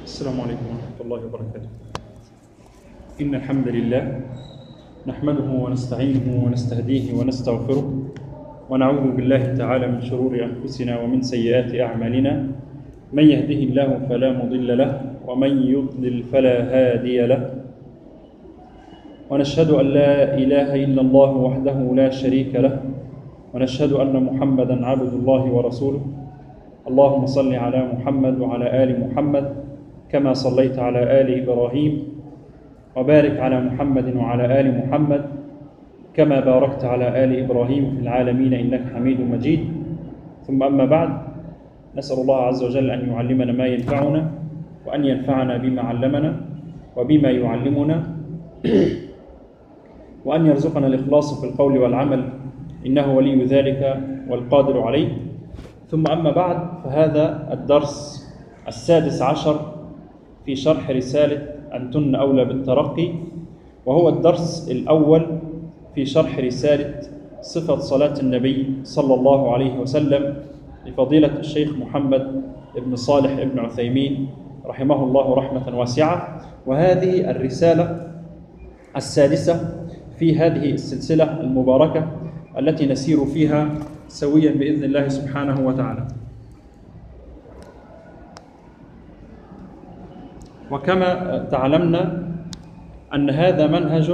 السلام عليكم ورحمة الله وبركاته. إن الحمد لله نحمده ونستعينه ونستهديه ونستغفره ونعوذ بالله تعالى من شرور أنفسنا ومن سيئات أعمالنا. من يهده الله فلا مضل له ومن يضلل فلا هادي له، ونشهد أن لا إله إلا الله وحده لا شريك له، ونشهد أن محمدا عبد الله ورسوله. اللهم صل على محمد وعلى آل محمد كما صليت على آل إبراهيم، وبارك على محمد وعلى آل محمد كما باركت على آل إبراهيم في العالمين إنك حميد مجيد. ثم أما بعد، نسأل الله عز وجل أن يعلمنا ما ينفعنا وأن ينفعنا بما علمنا وبما يعلمنا، وأن يرزقنا الإخلاص في القول والعمل إنه ولي ذلك والقادر عليه. ثم أما بعد، فهذا الدرس 16 في شرح رسالة أنتن أولى بالترقي، وهو الدرس الأول في شرح رسالة صفة صلاة النبي صلى الله عليه وسلم لفضيلة الشيخ محمد بن صالح بن عثيمين رحمه الله رحمة واسعة. وهذه الرسالة السادسة في هذه السلسلة المباركة التي نسير فيها سويا بإذن الله سبحانه وتعالى. وكما تعلمنا أن هذا منهج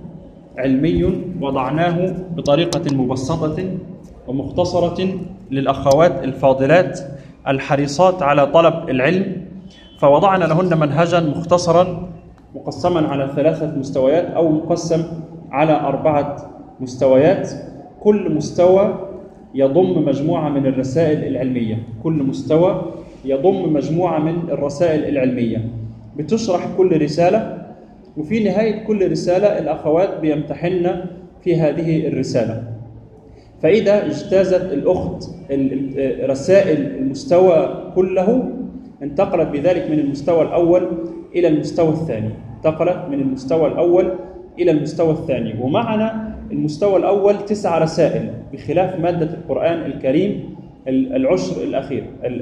علمي وضعناه بطريقة مبسطة ومختصرة للأخوات الفاضلات الحريصات على طلب العلم، فوضعنا لهن منهجا مختصرا مقسما على 3 مستويات أو مقسم على 4 مستويات. كل مستوى يضم مجموعة من الرسائل العلمية، كل مستوى يضم مجموعة من الرسائل العلمية بتشرح كل رسالة، وفي نهاية كل رسالة الأخوات بيمتحن في هذه الرسالة. فإذا اجتازت الأخت رسائل المستوى كله، انتقلت بذلك من المستوى الأول إلى المستوى الثاني، انتقلت من المستوى الأول إلى المستوى الثاني. ومعنا المستوى الأول 9 رسائل، بخلاف مادة القرآن الكريم العشر الأخير،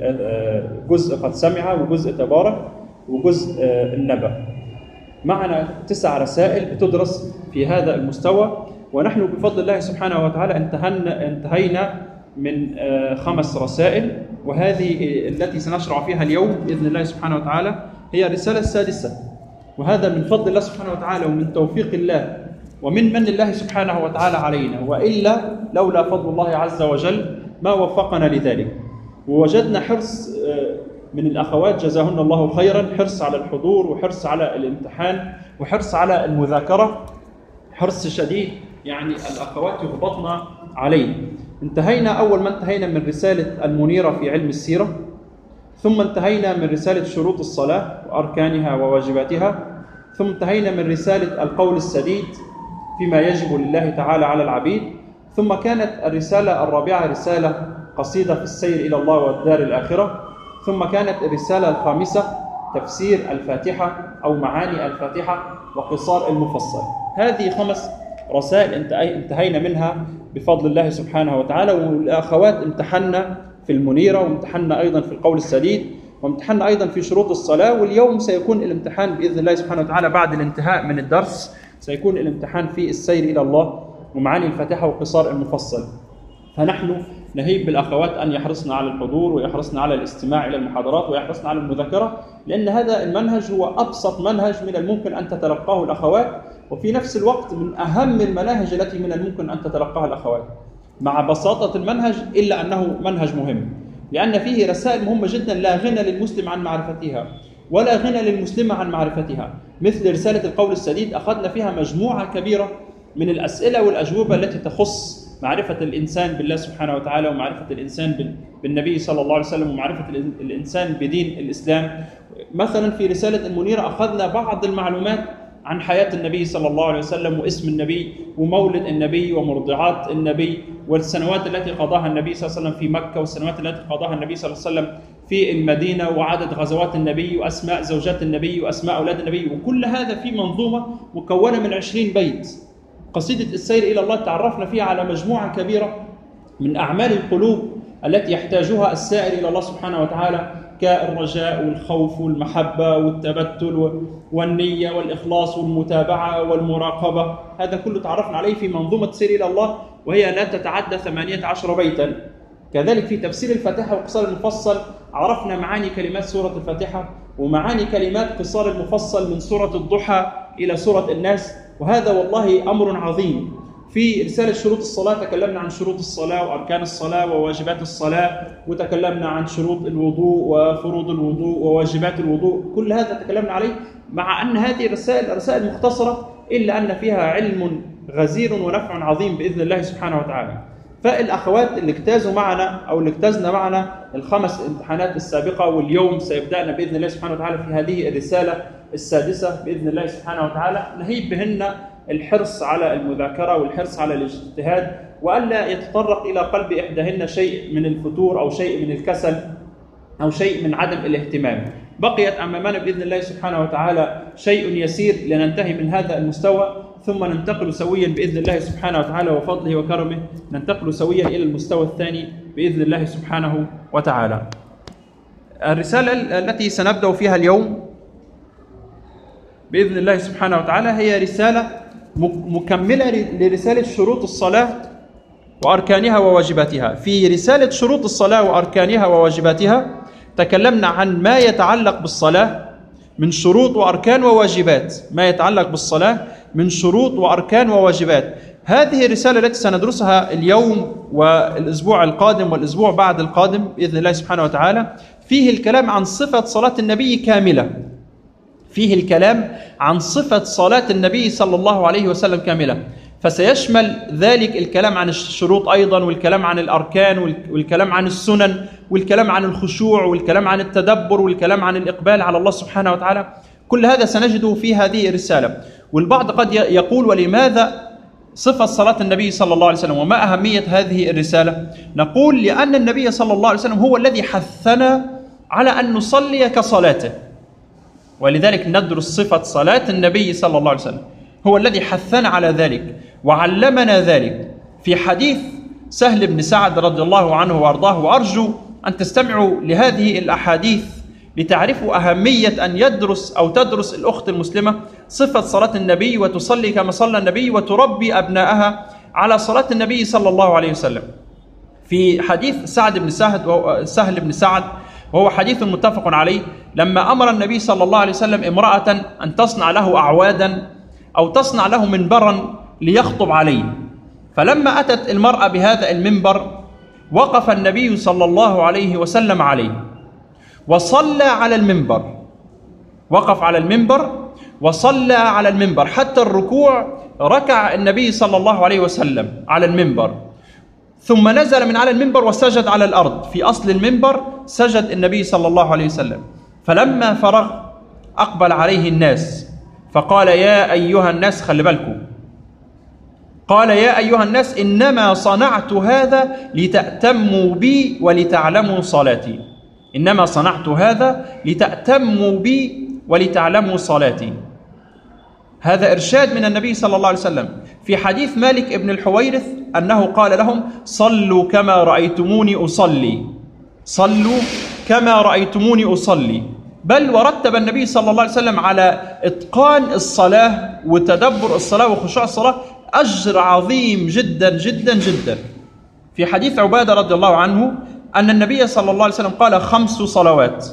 جزء قد سمع وجزء تبارك وجزء النبأ. معنا 9 رسائل بتدرس في هذا المستوى، ونحن بفضل الله سبحانه وتعالى انتهينا من 5 رسائل، وهذه التي سنشرع فيها اليوم بإذن الله سبحانه وتعالى هي الرسالة السادسة. وهذا من فضل الله سبحانه وتعالى ومن توفيق الله ومن من الله سبحانه وتعالى علينا، وإلا لولا فضل الله عز وجل ما وفقنا لذلك. ووجدنا حرص من الأخوات جزاهن الله خيرا، حرص على الحضور وحرص على الامتحان وحرص على المذاكرة، حرص شديد، يعني الأخوات يغبطن عليه. أول ما انتهينا من رسالة المنيرة في علم السيرة، ثم انتهينا من رسالة شروط الصلاة وأركانها وواجباتها، ثم انتهينا من رسالة القول السديد فيما يجب لله تعالى على العبيد، ثم كانت الرسالة الرابعة رسالة قصيدة في السير إلى الله والدار الآخرة، ثم كانت الرسالة الخامسة تفسير الفاتحة أو معاني الفاتحة وقصار المفصل. هذه 5 رسائل انتهينا منها بفضل الله سبحانه وتعالى. والأخوات امتحنا في المنيرة، وامتحنا أيضا في القول السديد، وامتحنا أيضا في شروط الصلاة. واليوم سيكون الامتحان بإذن الله سبحانه وتعالى بعد الانتهاء من الدرس، سيكون الامتحان في السير إلى الله ومعاني الفاتحة وقصار المفصل. فنحن نهيب بالأخوات أن يحرصن على الحضور ويحرصن على الاستماع إلى المحاضرات ويحرصن على المذاكرة، لأن هذا المنهج هو أبسط منهج من الممكن أن تتلقاه الأخوات، وفي نفس الوقت من أهم المناهج التي من الممكن أن تتلقاها الأخوات. مع بساطة المنهج إلا أنه منهج مهم، لأن فيه رسائل مهمة جدا لا غنى للمسلم عن معرفتها ولا غنى للمسلمة عن معرفتها، مثل رسالة القول السديد. أخذنا فيها مجموعة كبيرة من الأسئلة والأجوبة التي تخص معرفة الإنسان بالله سبحانه وتعالى، ومعرفة الإنسان بالنبي صلى الله عليه وسلم، ومعرفة الإنسان بدين الإسلام. مثلا في رسالة المنيرة أخذنا بعض المعلومات عن حياة النبي صلى الله عليه وسلم، واسم النبي ومولد النبي ومرضعات النبي، والسنوات التي قضاها النبي صلى الله عليه وسلم في مكة، والسنوات التي قضاها النبي صلى الله عليه وسلم في المدينة، وعدد غزوات النبي، وأسماء زوجات النبي، وأسماء أولاد النبي. وكل هذا في منظومة مكونة من 20 بيت. قصيدة السير إلى الله تعرفنا فيها على مجموعة كبيرة من أعمال القلوب التي يحتاجها السائر إلى الله سبحانه وتعالى كالرجاء والخوف والمحبة والتبتل والنية والإخلاص والمتابعة والمراقبة. هذا كله تعرفنا عليه في منظومة سير إلى الله، وهي لا تتعدى 18 بيتا. كذلك في تفسير الفاتحة وقصار المفصل عرفنا معاني كلمات سورة الفاتحة ومعاني كلمات قصار المفصل من سورة الضحى إلى سورة الناس، وهذا والله أمر عظيم. في رسالة شروط الصلاة تكلمنا عن شروط الصلاة وأركان الصلاة وواجبات الصلاة، وتكلمنا عن شروط الوضوء وفروض الوضوء وواجبات الوضوء، كل هذا تكلمنا عليه، مع أن هذه رسائل مختصرة إلا أن فيها علم غزير ونفع عظيم بإذن الله سبحانه وتعالى. فالأخوات اللي اجتازوا معنا أو اللي اجتزنا معنا الخمس امتحانات السابقة، واليوم سيبدأنا بإذن الله سبحانه وتعالى في هذه الرسالة السادسة بإذن الله سبحانه وتعالى، نهيب بهن الحرص على المذاكرة والحرص على الاجتهاد، وألا يتطرق إلى قلب إحداهن شيء من الفتور أو شيء من الكسل أو شيء من عدم الاهتمام. بقيت أمامنا بإذن الله سبحانه وتعالى شيء يسير لننتهي من هذا المستوى، ثم ننتقل سويا بإذن الله سبحانه وتعالى وفضله وكرمه، ننتقل سويا إلى المستوى الثاني بإذن الله سبحانه وتعالى. الرسالة التي سنبدأ فيها اليوم بإذن الله سبحانه وتعالى هي رسالة مكملة لرسالة شروط الصلاة وأركانها وواجباتها. في رسالة شروط الصلاة وأركانها وواجباتها تكلمنا عن ما يتعلق بالصلاة من شروط وأركان وواجبات، ما يتعلق بالصلاة من شروط وأركان وواجبات. هذه الرسالة التي سندرسها اليوم والأسبوع القادم والأسبوع بعد القادم بإذن الله سبحانه وتعالى فيه الكلام عن صفة صلاة النبي كاملة، فيه الكلام عن صفة صلاة النبي صلى الله عليه وسلم كاملة، فسيشمل ذلك الكلام عن الشروط أيضا، والكلام عن الأركان، والكلام عن السنن، والكلام عن الخشوع، والكلام عن التدبر، والكلام عن الإقبال على الله سبحانه وتعالى. كل هذا سنجده في هذه الرسالة. والبعض قد يقول ولماذا صفة صلاة النبي صلى الله عليه وسلم وما أهمية هذه الرسالة؟ نقول لأن النبي صلى الله عليه وسلم هو الذي حثنا على أن نصلي كصلاته، ولذلك ندرس صفة صلاة النبي صلى الله عليه وسلم، هو الذي حثنا على ذلك وعلمنا ذلك. في حديث سهل بن سعد رضي الله عنه وأرضاه، وأرجو أن تستمعوا لهذه الأحاديث لتعرفوا أهمية أن يدرس أو تدرس الأخت المسلمة صفة صلاة النبي وتصلي كما صلى النبي وتربي أبنائها على صلاة النبي صلى الله عليه وسلم. في حديث سهل بن سعد وهو حديث متفق عليه، لما أمر النبي صلى الله عليه وسلم امرأة أن تصنع له أعوادا أو تصنع له منبرا ليخطب عليه، فلما أتت المرأة بهذا المنبر وقف النبي صلى الله عليه وسلم عليه وصلى على المنبر، وقف على المنبر وصلى على المنبر حتى الركوع، ركع النبي صلى الله عليه وسلم على المنبر، ثم نزل من على المنبر وسجد على الأرض. في أصل المنبر سجد النبي صلى الله عليه وسلم. فلما فرغ أقبل عليه الناس فقال يا أيها الناس، خلي بالكم، قال يا أيها الناس إنما صنعت هذا لتأتموا بي ولتعلموا صلاتي، إنما صنعت هذا لتأتموا بي ولتعلموا صلاتي. هذا إرشاد من النبي صلى الله عليه وسلم. في حديث مالك ابن الحويرث أنه قال لهم صلوا كما رأيتموني أصلي، صلوا كما رأيتموني أصلي. بل ورتب النبي صلى الله عليه وسلم على إتقان الصلاة وتدبر الصلاة وخشوع الصلاة أجر عظيم جدا جدا جدا. في حديث عبادة رضي الله عنه أن النبي صلى الله عليه وسلم قال 5 صلوات،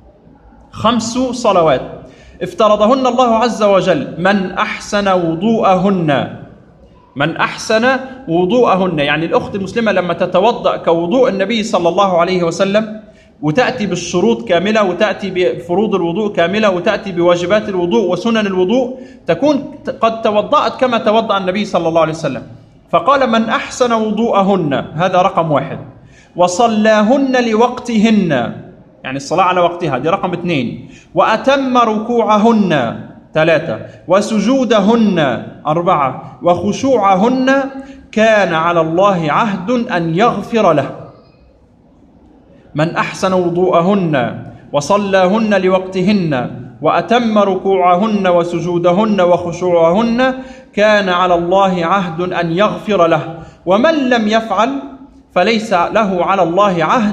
5 صلوات افترضهن الله عز وجل من أحسن وضوءهن، من أحسن وضوءهن، يعني الأخت المسلمة لما تتوضأ كوضوء النبي صلى الله عليه وسلم وتأتي بالشروط كاملة وتأتي بفروض الوضوء كاملة وتأتي بواجبات الوضوء وسنن الوضوء، تكون قد توضأت كما توضأ النبي صلى الله عليه وسلم. فقال من أحسن وضوءهن، هذا رقم 1، وصلاهن لوقتهن، يعني الصلاة على وقتها، دي رقم 2، وأتم ركوعهن 3، وسجودهن 4، وخشوعهن كان على الله عهد أن يغفر له. من أحسن وضوءهن وصلاهن لوقتهن وأتم ركوعهن وسجودهن وخشوعهن كان على الله عهد أن يغفر له، ومن لم يفعل فليس له على الله عهد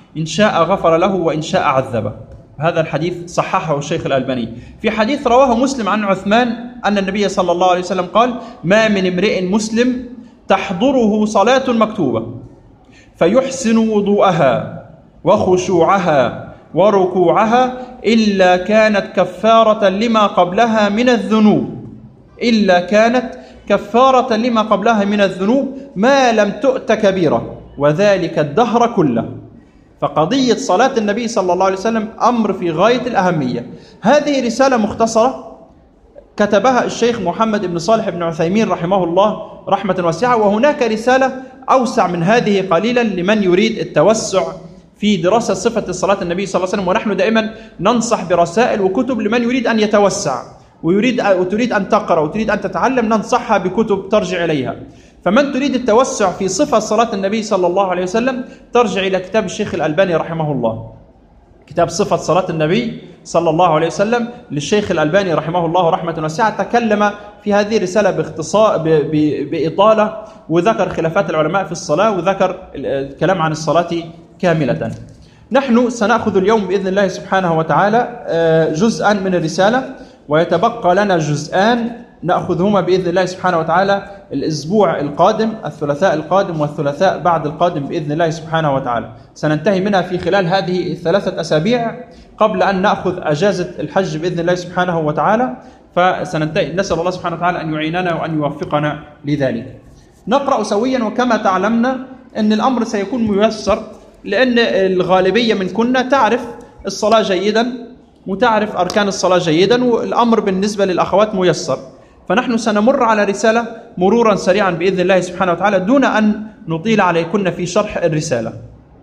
إن شاء غفر له وإن شاء عذبه. هذا الحديث صححه الشيخ الألباني. في حديث رواه مسلم عن عثمان أن النبي صلى الله عليه وسلم قال: ما من امرئ مسلم تحضره صلاة مكتوبة فيحسن وضوءها وخشوعها وركوعها إلا كانت كفارة لما قبلها من الذنوب، إلا كانت كفارة لما قبلها من الذنوب ما لم تؤت كبيرة، وذلك الدهر كله. فقضية صلاة النبي صلى الله عليه وسلم أمر في غاية الأهمية. هذه رسالة مختصرة كتبها الشيخ محمد بن صالح بن عثيمين رحمه الله رحمة واسعة، وهناك رسالة أوسع من هذه قليلا لمن يريد التوسع في دراسة صفة صلاة النبي صلى الله عليه وسلم. ونحن دائما ننصح برسائل وكتب لمن يريد أن يتوسع وتريد أن تقرأ وتريد أن تتعلم، ننصحها بكتب ترجع إليها. فمن تريد التوسع في صفة صلاة النبي صلى الله عليه وسلم ترجع إلى كتاب الشيخ الألباني رحمه الله، كتاب صفة صلاة النبي صلى الله عليه وسلم للشيخ الألباني رحمه الله رحمة واسعة. تكلم في هذه الرسالة باختصار بإطالة، وذكر خلافات العلماء في الصلاة، وذكر الكلام عن الصلاة كاملة. نحن سنأخذ اليوم بإذن الله سبحانه وتعالى جزءا من الرسالة، ويتبقى لنا جزءان نأخذهما بإذن الله سبحانه وتعالى الأسبوع القادم، الثلاثاء القادم والثلاثاء بعد القادم بإذن الله سبحانه وتعالى. سننتهي منها في خلال هذه الثلاثة أسابيع قبل أن نأخذ أجازة الحج بإذن الله سبحانه وتعالى. فسننتهي، نسأل الله سبحانه وتعالى أن يعيننا وأن يوفقنا لذلك. نقرأ سويا، وكما تعلمنا أن الأمر سيكون ميسر، لأن الغالبية من كنا تعرف الصلاة جيدا وتعرف أركان الصلاة جيدا، والأمر بالنسبة للأخوات ميسر. فنحن سنمر على رسالة مرورا سريعا بإذن الله سبحانه وتعالى دون أن نطيل عليكن في شرح الرسالة.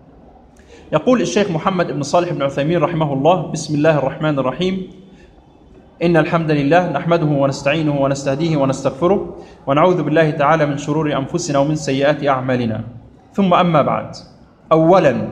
يقول الشيخ محمد بن صالح بن عثيمين رحمه الله: بسم الله الرحمن الرحيم. إن الحمد لله نحمده ونستعينه ونستهديه ونستغفره، ونعوذ بالله تعالى من شرور أنفسنا ومن سيئات أعمالنا. ثم أما بعد، أولا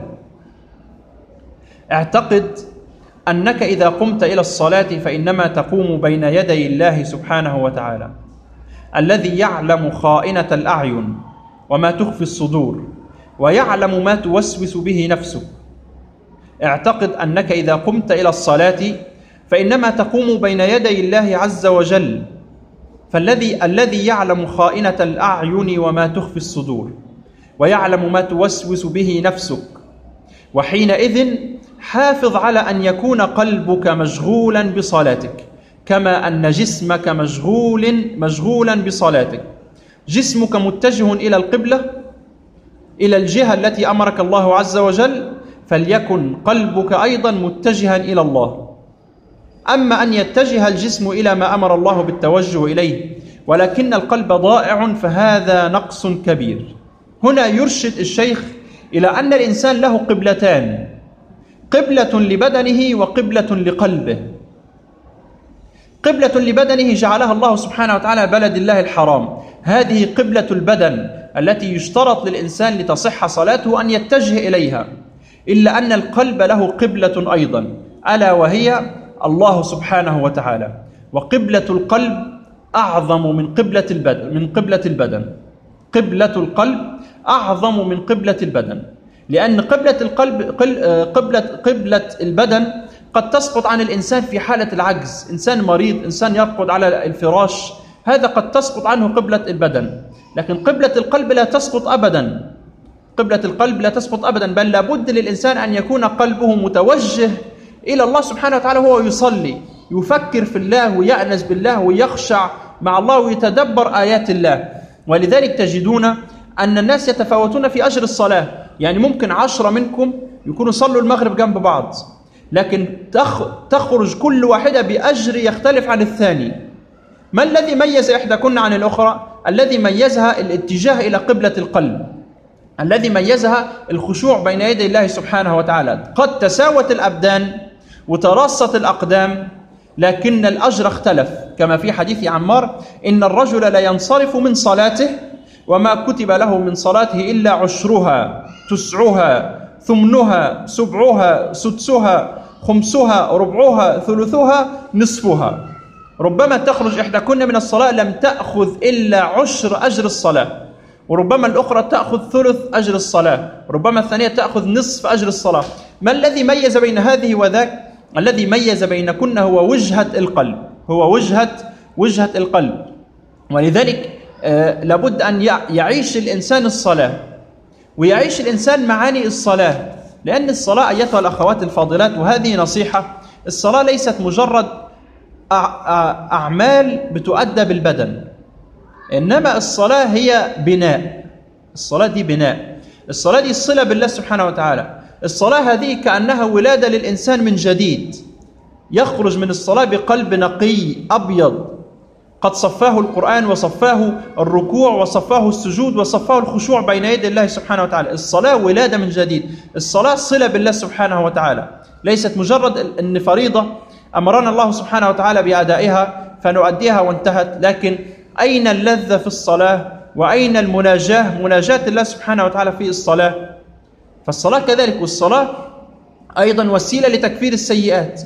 اعتقد أنك إذا قمت إلى الصلاة فإنما تقوم بين يدي الله سبحانه وتعالى الذي يعلم خائنة الأعين وما تخفي الصدور، ويعلم ما توسوس به نفسك. اعتقد أنك إذا قمت إلى الصلاة فإنما تقوم بين يدي الله عز وجل، الذي يعلم خائنة الأعين وما تخفي الصدور، ويعلم ما توسوس به نفسك. وحينئذ حافظ على أن يكون قلبك مشغولا بصلاتك، كما أن جسمك مشغولا بصلاتك. جسمك متجه إلى القبلة، إلى الجهة التي أمرك الله عز وجل، فليكن قلبك أيضا متجها إلى الله. أما أن يتجه الجسم إلى ما أمر الله بالتوجه إليه ولكن القلب ضائع فهذا نقص كبير. هنا يرشد الشيخ إلى أن الإنسان له قبلتان: قبلة لبدنه وقبلة لقلبه. قبلة لبدنه جعلها الله سبحانه وتعالى بلد الله الحرام، هذه قبلة البدن التي يشترط للإنسان لتصح صلاته أن يتجه إليها. إلا أن القلب له قبلة أيضا، ألا وهي الله سبحانه وتعالى. وقبلة القلب أعظم من قبلة البدن. قبلة القلب أعظم من قبلة البدن، لأن قبلة البدن قد تسقط عن الإنسان في حالة العجز، إنسان مريض، إنسان يرقد على الفراش، هذا قد تسقط عنه قبلة البدن. لكن قبلة القلب لا تسقط أبدا، قبلة القلب لا تسقط أبدا، بل لابد للإنسان أن يكون قلبه متوجه إلى الله سبحانه وتعالى وهو يصلي، يفكر في الله ويأنس بالله ويخشع مع الله ويتدبر آيات الله. ولذلك تجدون أن الناس يتفاوتون في أجر الصلاة، يعني ممكن 10 منكم يكونوا صلوا المغرب جنب بعض، لكن تخرج كل واحدة بأجر يختلف عن الثاني. ما الذي ميز إحداكن عن الأخرى؟ الذي ميزها الاتجاه إلى قبلة القلب، الذي ميزها الخشوع بين يدي الله سبحانه وتعالى. قد تساوت الأبدان وتراصت الأقدام، لكن الأجر اختلف، كما في حديث عمار: إن الرجل لا ينصرف من صلاته وما كتب له من صلاته إلا عشرها، تسعها، ثمنها، سبعها، سدسها، خمسها، ربعها، ثلثها، نصفها. ربما تخرج إحداكن من الصلاة لم تأخذ إلا عشر أجر الصلاة، وربما الأخرى تأخذ ثلث أجر الصلاة، وربما الثانية تأخذ نصف أجر الصلاة. ما الذي ميز بين هذه وذاك؟ الذي ميز بينكن هو وجهة القلب، هو وجهة القلب. ولذلك لابد أن يعيش الإنسان الصلاة، ويعيش الإنسان معاني الصلاة، لأن الصلاة أيتها الأخوات الفاضلات، وهذه نصيحة، الصلاة ليست مجرد أعمال بتؤدى بالبدن، إنما الصلاة هي بناء. الصلاة دي بناء، الصلاة دي الصلة بالله سبحانه وتعالى. الصلاة هذه كأنها ولادة للإنسان من جديد، يخرج من الصلاة بقلب نقي أبيض قد صفاه القرآن وصفاه الركوع وصفاه السجود وصفاه الخشوع بين يدي الله سبحانه وتعالى. الصلاة ولادة من جديد، الصلاة صلة بالله سبحانه وتعالى، ليست مجرد أن فريضة أمرنا الله سبحانه وتعالى بأدائها فنؤديها وانتهت، لكن أين اللذة في الصلاة؟ وأين المناجاة، مناجاة الله سبحانه وتعالى في الصلاة؟ فالصلاة كذلك، والصلاة أيضا وسيلة لتكفير السيئات.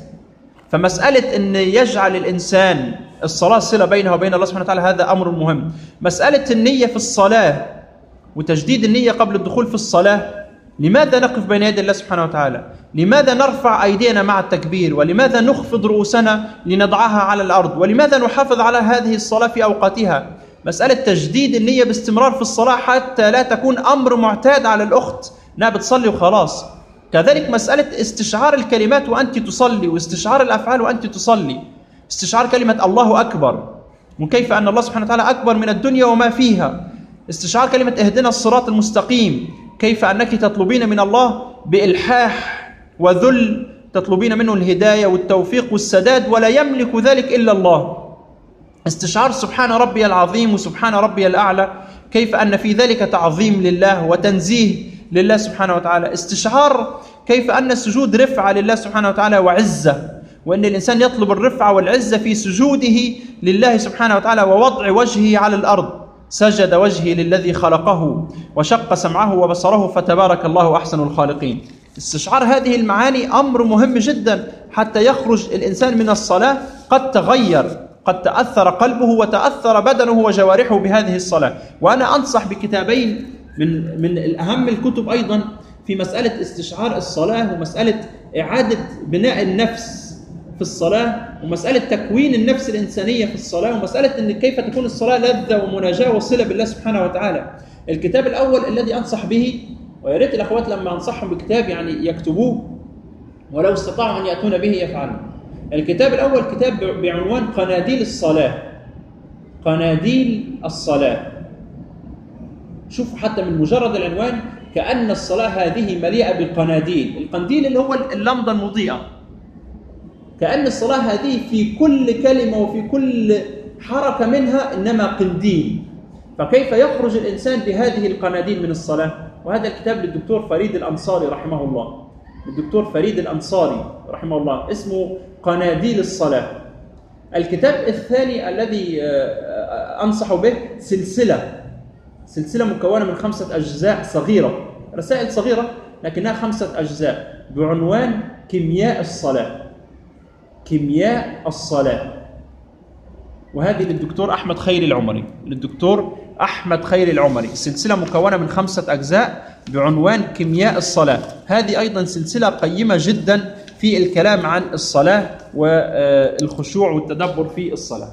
فمسألة أن يجعل الإنسان الصلاة صلة بينه وبين الله سبحانه وتعالى هذا أمر مهم. مسألة النية في الصلاة وتجديد النية قبل الدخول في الصلاة. لماذا نقف بين يدي الله سبحانه وتعالى؟ لماذا نرفع أيدينا مع التكبير؟ ولماذا نخفض رؤوسنا لنضعها على الأرض؟ ولماذا نحافظ على هذه الصلاة في أوقاتها؟ مسألة تجديد النية باستمرار في الصلاة حتى لا تكون أمر معتاد على الأخت أنها بتصلي وخلاص. كذلك مسألة استشعار الكلمات وأنت تصلي، واستشعار الأفعال وأنت تصلي، استشعار كلمة الله أكبر، وكيف أن الله سبحانه وتعالى أكبر من الدنيا وما فيها، استشعار كلمة اهدنا الصراط المستقيم، كيف أنك تطلبين من الله بإلحاح وذل، تطلبين منه الهداية والتوفيق والسداد، ولا يملك ذلك إلا الله. استشعار سبحان ربي العظيم وسبحان ربي الأعلى، كيف أن في ذلك تعظيم لله وتنزيه لله سبحانه وتعالى. استشعار كيف أن السجود رفعة لله سبحانه وتعالى وعزة، وأن الإنسان يطلب الرفعة والعزة في سجوده لله سبحانه وتعالى ووضع وجهه على الأرض. سجد وجهي للذي خلقه وشق سمعه وبصره فتبارك الله أحسن الخالقين. استشعار هذه المعاني أمر مهم جدا حتى يخرج الإنسان من الصلاة قد تغير، قد تأثر قلبه وتأثر بدنه وجوارحه بهذه الصلاة. وأنا أنصح بكتابين من أهم الكتب أيضا في مسألة استشعار الصلاة، ومسألة إعادة بناء النفس في الصلاة، ومسألة تكوين النفس الإنسانية في الصلاة، ومسألة إن كيف تكون الصلاة لذة ومناجاة وصلة بالله سبحانه وتعالى. الكتاب الأول الذي أنصح به، ويا ريت الأخوات لما أنصحهم بكتاب يعني يكتبوه، ولو استطاعوا أن يأتون به يفعلوا. الكتاب الأول كتاب بعنوان قناديل الصلاة. قناديل الصلاة. شوفوا حتى من مجرد العنوان كأن الصلاة هذه مليئة بالقناديل. القنديل اللي هو اللمضة المضيئة، كأن الصلاة هذه في كل كلمة وفي كل حركة منها إنما قنديل. فكيف يخرج الإنسان بهذه القناديل من الصلاة؟ وهذا الكتاب للدكتور فريد الأنصاري رحمه الله، الدكتور فريد الأنصاري رحمه الله، اسمه قناديل الصلاة. الكتاب الثاني الذي أنصح به سلسلة مكونة من 5 أجزاء صغيرة، رسائل صغيرة لكنها 5 أجزاء، بعنوان كيمياء الصلاة. كيمياء الصلاة، وهذه للدكتور أحمد خير العمري، للدكتور أحمد خير العمري. سلسلة مكونة من 5 أجزاء بعنوان كيمياء الصلاة. هذه أيضا سلسلة قيمة جدا في الكلام عن الصلاة والخشوع والتدبر في الصلاة.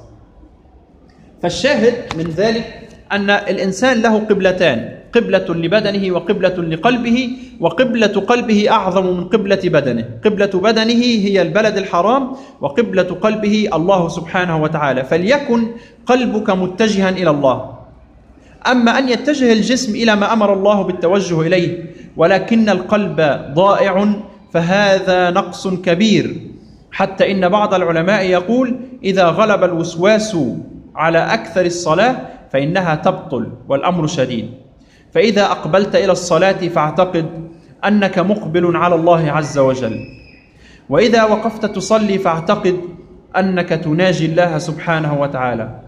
فالشاهد من ذلك أن الإنسان له قبلتان، قبلة لبدنه وقبلة لقلبه، وقبلة قلبه أعظم من قبلة بدنه. قبلة بدنه هي البلد الحرام، وقبلة قلبه الله سبحانه وتعالى. فليكن قلبك متجها إلى الله. أما أن يتجه الجسم إلى ما أمر الله بالتوجه إليه ولكن القلب ضائع فهذا نقص كبير، حتى إن بعض العلماء يقول إذا غلب الوسواس على أكثر الصلاة فإنها تبطل، والأمر شديد. فإذا أقبلت إلى الصلاة فاعتقد أنك مقبل على الله عز وجل، وإذا وقفت تصلي فاعتقد أنك تناجي الله سبحانه وتعالى،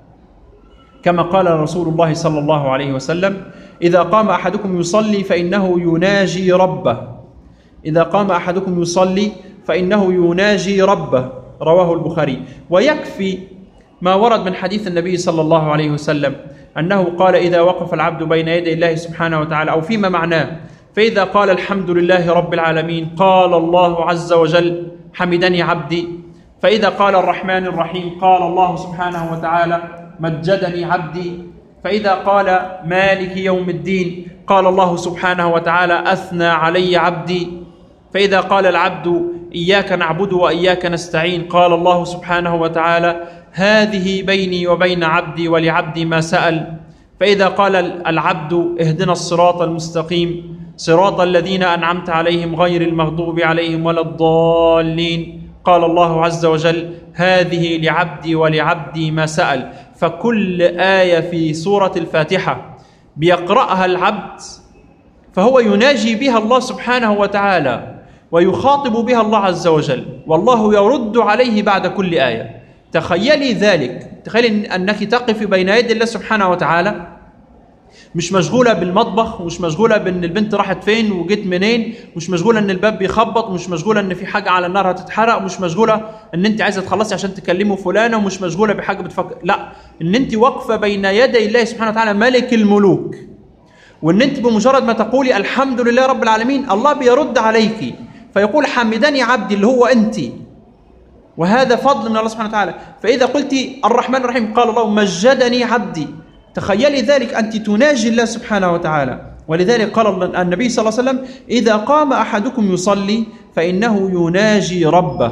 كما قال رسول الله صلى الله عليه وسلم إذا قام أحدكم يصلي فإنه يناجي ربه. إذا قام أحدكم يصلي فإنه يناجي ربه، رواه البخاري. ويكفي ما ورد من حديث النبي صلى الله عليه وسلم أنه قال إذا وقف العبد بين يدي الله سبحانه وتعالى أو فيما معناه، فإذا قال الحمد لله رب العالمين قال الله عز وجل حمدني عبدي، فإذا قال الرحمن الرحيم قال الله سبحانه وتعالى مجدني عبدي، فإذا قال مالك يوم الدين قال الله سبحانه وتعالى أثنى علي عبدي، فإذا قال العبد إياك نعبد وإياك نستعين قال الله سبحانه وتعالى هذه بيني وبين عبدي ولعبدي ما سأل، فإذا قال العبد اهدنا الصراط المستقيم صراط الذين أنعمت عليهم غير المغضوب عليهم ولا الضالين قال الله عز وجل هذه لعبدي ولعبدي ما سأل. فكل آية في سورة الفاتحة بيقرأها العبد فهو يناجي بها الله سبحانه وتعالى ويخاطب بها الله عز وجل، والله يرد عليه بعد كل آية. تخيلي ذلك، تخيلي أنك تقف بين يدي الله سبحانه وتعالى، مش مشغولة بالمطبخ، ومش مشغولة بأن البنت راحت فين وجيت منين، مش مشغولة أن الباب بيخبط، مش مشغولة أن في حاجة على النار هتتحرق، مش مشغولة أن أنت عايزة تخلصي عشان تكلموا فلانة، ومش مشغولة بحاجة بتفكر، لا، أن أنت واقفة بين يدي الله سبحانه وتعالى ملك الملوك، وأن أنت بمجرد ما تقولي الحمد لله رب العالمين الله بيرد عليك فيقول حمدني عبدي اللي هو أنت، وهذا فضل من الله سبحانه وتعالى. فإذا قلت الرحمن الرحيم قال الله مجدني عبدي، تخيلي ذلك، أنت تناجي الله سبحانه وتعالى. ولذلك قال النبي صلى الله عليه وسلم إذا قام أحدكم يصلي فإنه يناجي ربه.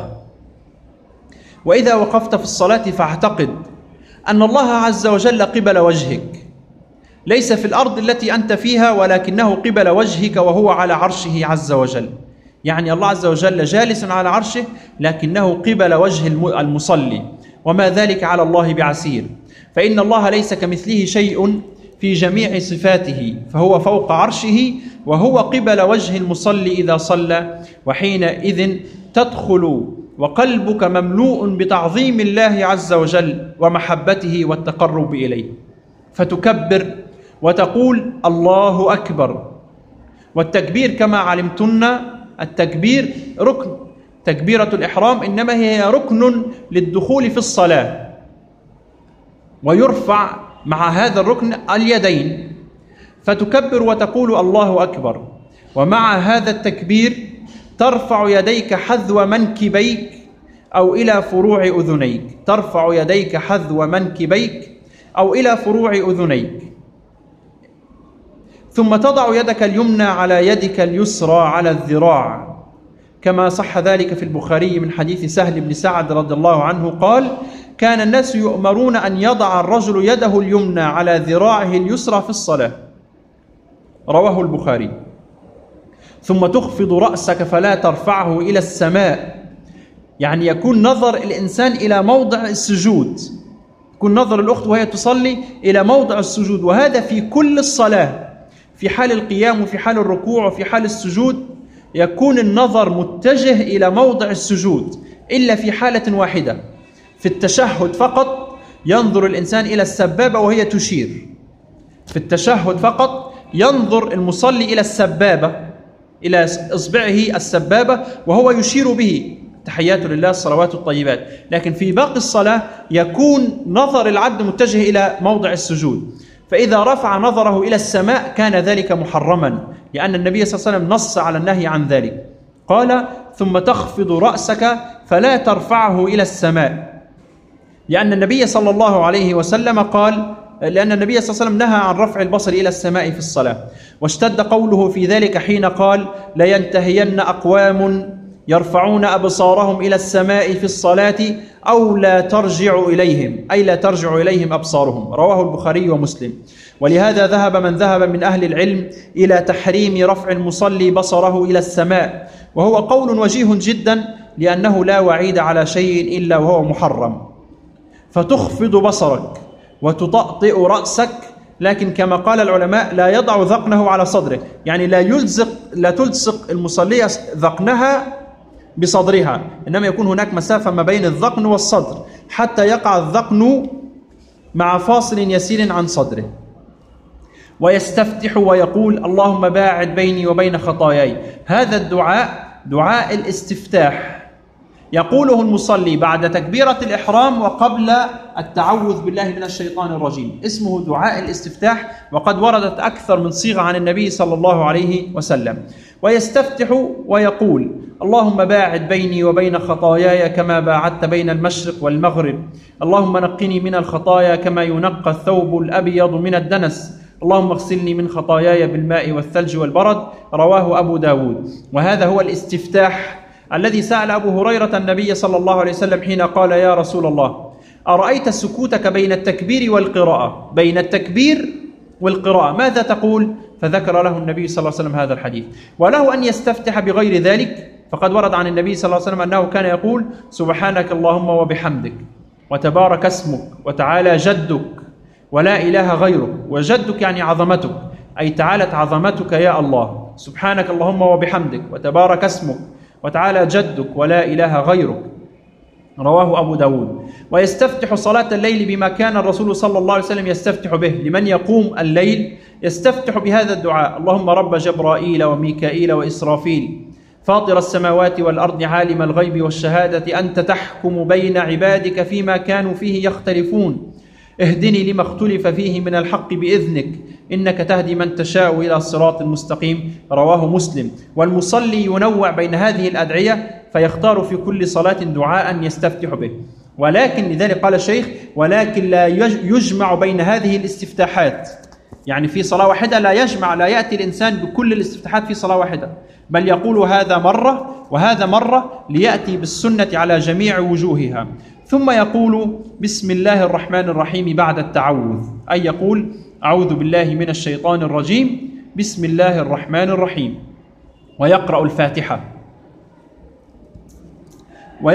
وإذا وقفت في الصلاة فاعتقد أن الله عز وجل قبل وجهك، ليس في الأرض التي أنت فيها ولكنه قبل وجهك وهو على عرشه عز وجل، يعني الله عز وجل جالس على عرشه لكنه قبل وجه المصلي، وما ذلك على الله بعسير، فإن الله ليس كمثله شيء في جميع صفاته، فهو فوق عرشه وهو قبل وجه المصلي إذا صلى، وحينئذ تدخل وقلبك مملوء بتعظيم الله عز وجل ومحبته والتقرب إليه، فتكبر وتقول الله أكبر. والتكبير كما علمتن التكبير ركن، تكبيرة الإحرام إنما هي ركن للدخول في الصلاة، ويرفع مع هذا الركن اليدين، فتكبر وتقول الله أكبر. ومع هذا التكبير ترفع يديك حذو منكبيك أو إلى فروع أذنيك، ترفع يديك حذو منكبيك أو إلى فروع أذنيك، ثم تضع يدك اليمنى على يدك اليسرى على الذراع، كما صح ذلك في البخاري من حديث سهل بن سعد رضي الله عنه قال كان الناس يؤمرون أن يضع الرجل يده اليمنى على ذراعه اليسرى في الصلاة، رواه البخاري. ثم تخفض رأسك فلا ترفعه إلى السماء، يعني يكون نظر الإنسان إلى موضع السجود، يكون نظر الأخت وهي تصلي إلى موضع السجود، وهذا في كل الصلاة، في حال القيام وفي حال الركوع وفي حال السجود يكون النظر متجه إلى موضع السجود، إلا في حالة واحدة، في التشهد فقط ينظر الإنسان إلى السبابة وهي تشير، في التشهد فقط ينظر المصلي إلى السبابة، إلى إصبعه السبابة وهو يشير به، تحيات لله الصلوات الطيبات. لكن في باقي الصلاة يكون نظر العبد متجه إلى موضع السجود، فإذا رفع نظره إلى السماء كان ذلك محرما، لأن النبي صلى الله عليه وسلم نص على النهي عن ذلك، قال ثم تخفض رأسك فلا ترفعه إلى السماء، لأن النبي صلى الله عليه وسلم قال، لأن النبي صلى الله عليه وسلم نهى عن رفع البصر إلى السماء في الصلاة، واشتد قوله في ذلك حين قال لينتهين أقوام يرفعون أبصارهم إلى السماء في الصلاة أو لا ترجع إليهم، أي لا ترجع إليهم أبصارهم، رواه البخاري ومسلم. ولهذا ذهب من ذهب من أهل العلم إلى تحريم رفع المصلي بصره إلى السماء، وهو قول وجيه جدا، لأنه لا وعيد على شيء إلا وهو محرم. فتخفض بصرك وتطأطئ رأسك، لكن كما قال العلماء لا يضع ذقنه على صدره، يعني لا تلصق المصلية ذقنها بصدرها، إنما يكون هناك مسافة ما بين الذقن والصدر حتى يقع الذقن مع فاصل يسير عن صدره. ويستفتح ويقول اللهم باعد بيني وبين خطاياي، هذا الدعاء دعاء الاستفتاح، يقوله المصلي بعد تكبيرة الإحرام وقبل التعوذ بالله من الشيطان الرجيم، اسمه دعاء الاستفتاح، وقد وردت أكثر من صيغة عن النبي صلى الله عليه وسلم. ويستفتح ويقول: اللهم باعد بيني وبين خطاياي كما باعدت بين المشرق والمغرب، اللهم نقني من الخطايا كما ينقى الثوب الأبيض من الدنس، اللهم اغسلني من خطاياي بالماء والثلج والبرد. رواه أبو داود. وهذا هو الاستفتاح الذي سأل أبو هريرة النبي صلى الله عليه وسلم حين قال: يا رسول الله، أرأيت سكوتك بين التكبير والقراءة، بين التكبير والقراءة ماذا تقول؟ فذكر له النبي صلى الله عليه وسلم هذا الحديث. وله أن يستفتح بغير ذلك، فقد ورد عن النبي صلى الله عليه وسلم أنه كان يقول: سبحانك اللهم وبحمدك وتبارك اسمك وتعالى جدك ولا إله غيرك. وجدك يعني عظمتك، أي تعالت عظمتك يا الله. سبحانك اللهم وبحمدك وتبارك اسمك وتعالى جدك ولا إله غيرك. رواه أبو داود. ويستفتح صلاة الليل بما كان الرسول صلى الله عليه وسلم يستفتح به. لمن يقوم الليل يستفتح بهذا الدعاء: اللهم رب جبرائيل وميكائيل وإسرافيل، فاطر السماوات والأرض، عالم الغيب والشهادة، أنت تحكم بين عبادك فيما كانوا فيه يختلفون، اهدني لما اختلف فيه من الحق بإذنك، إنك تهدي من تشاء إلى صراط مستقيم. رواه مسلم. والمصلي ينوع بين هذه الأدعية فيختار في كل صلاة دعاء يستفتح به. ولكن لذلك قال الشيخ: ولكن لا يجمع بين هذه الاستفتاحات، يعني في صلاة واحدة لا يجمع، لا يأتي الإنسان بكل الاستفتاحات في صلاة واحدة، بل يقول هذا مرة وهذا مرة ليأتي بالسنة على جميع وجوهها. ثم يقول: بسم الله الرحمن الرحيم بعد التعوذ، أي يقول: أعوذ بالله من الشيطان الرجيم، بسم الله الرحمن الرحيم، ويقرأ الفاتحة.